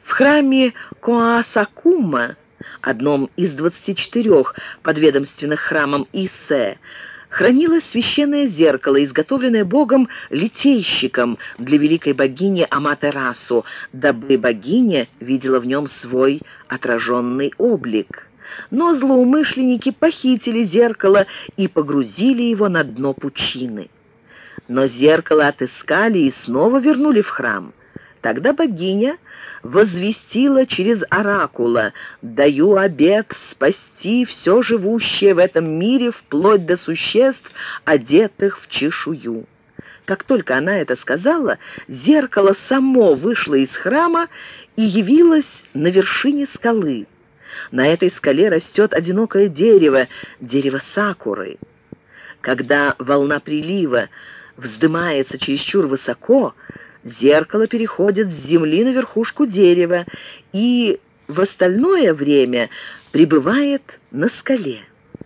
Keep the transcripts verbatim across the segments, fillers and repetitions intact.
В храме Коасакума, одном из двадцати четырех подведомственных храмам Иссе, хранилось священное зеркало, изготовленное богом-литейщиком для великой богини Аматерасу, дабы богиня видела в нем свой отраженный облик. Но злоумышленники похитили зеркало и погрузили его на дно пучины. Но зеркало отыскали и снова вернули в храм. Тогда богиня возвестила через оракула: «Даю обет спасти все живущее в этом мире, вплоть до существ, одетых в чешую». Как только она это сказала, зеркало само вышло из храма и явилось на вершине скалы. На этой скале растет одинокое дерево, дерево сакуры. Когда волна прилива вздымается чересчур высоко, зеркало переходит с земли на верхушку дерева и в остальное время пребывает на скале.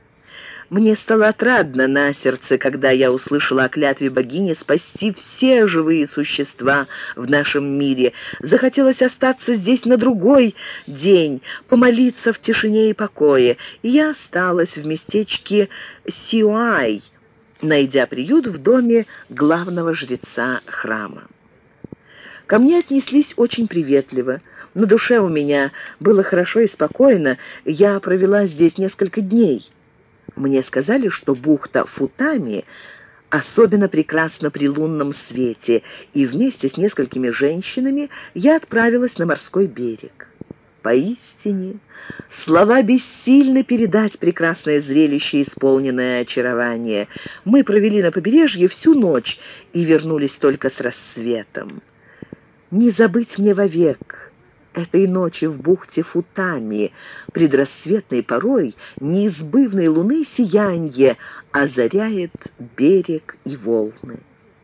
Мне стало отрадно на сердце, когда я услышала о клятве богини спасти все живые существа в нашем мире. Захотелось остаться здесь на другой день, помолиться в тишине и покое, и я осталась в местечке Сиуай, найдя приют в доме главного жреца храма. Ко мне отнеслись очень приветливо. На душе у меня было хорошо и спокойно. Я провела здесь несколько дней. Мне сказали, что бухта Футами особенно прекрасна при лунном свете, и вместе с несколькими женщинами я отправилась на морской берег. Поистине, слова бессильны передать прекрасное зрелище, исполненное очарования. Мы провели на побережье всю ночь и вернулись только с рассветом. Не забыть мне вовек этой ночи в бухте Футами, предрассветной порой неизбывной луны сиянье озаряет берег и волны.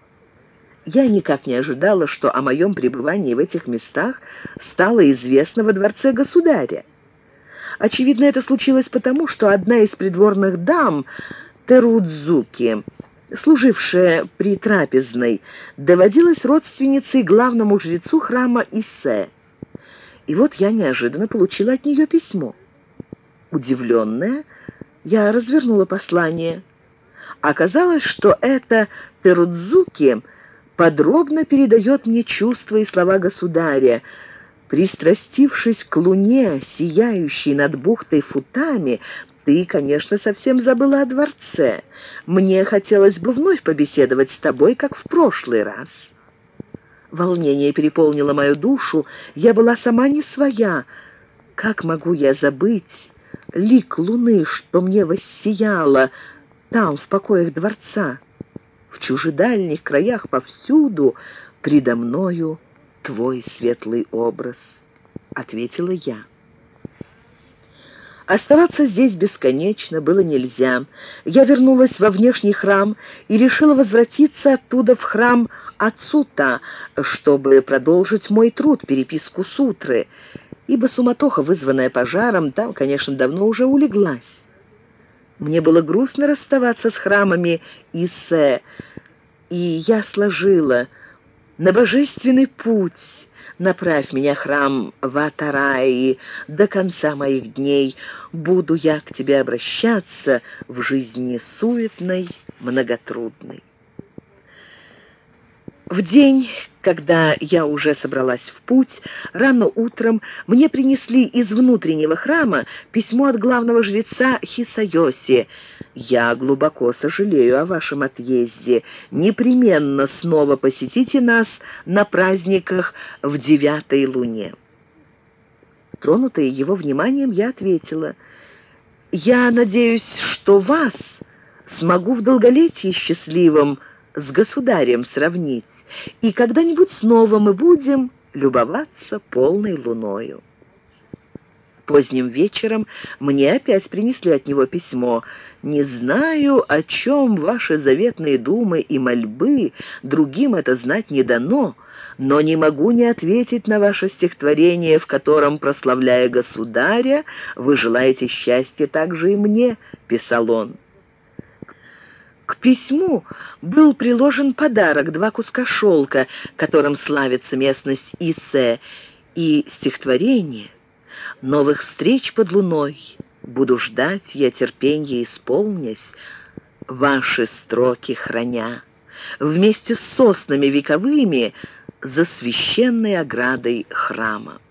Я никак не ожидала, что о моем пребывании в этих местах стало известно во дворце государя. Очевидно, это случилось потому, что одна из придворных дам, Терудзуки, служившая при трапезной, доводилась родственницей главному жрецу храма Иссе. И вот я неожиданно получила от нее письмо. Удивленная, я развернула послание. Оказалось, что эта Терудзуки подробно передает мне чувства и слова государя. Пристрастившись к луне, сияющей над бухтой Футами, ты, конечно, совсем забыла о дворце. Мне хотелось бы вновь побеседовать с тобой, как в прошлый раз. Волнение переполнило мою душу, я была сама не своя. Как могу я забыть лик луны, что мне воссияла там, в покоях дворца? В чужедальних краях повсюду предо мною твой светлый образ, — ответила я. Оставаться здесь бесконечно было нельзя. Я вернулась во внешний храм и решила возвратиться оттуда в храм Ацута, чтобы продолжить мой труд, переписку сутры, ибо суматоха, вызванная пожаром, там, конечно, давно уже улеглась. Мне было грустно расставаться с храмами Иссе, и я сложила: «На божественный путь направь меня, храм Ватараи, до конца моих дней. Буду я к тебе обращаться в жизни суетной, многотрудной». В день, когда я уже собралась в путь, рано утром мне принесли из внутреннего храма письмо от главного жреца Хисайоси. «Я глубоко сожалею о вашем отъезде. Непременно снова посетите нас на праздниках в девятой луне». Тронутая его вниманием, я ответила: «Я надеюсь, что вас смогу в долголетии счастливом с государем сравнить, и когда-нибудь снова мы будем любоваться полной луною». Поздним вечером мне опять принесли от него письмо. «Не знаю, о чем ваши заветные думы и мольбы, другим это знать не дано, но не могу не ответить на ваше стихотворение, в котором, прославляя государя, вы желаете счастья также и мне», — писал он. К письму был приложен подарок — два куска шелка, которым славится местность Иссе, и стихотворение «Новых встреч под луной буду ждать я, терпенье исполнясь, ваши строки храня, вместе с соснами вековыми за священной оградой храма».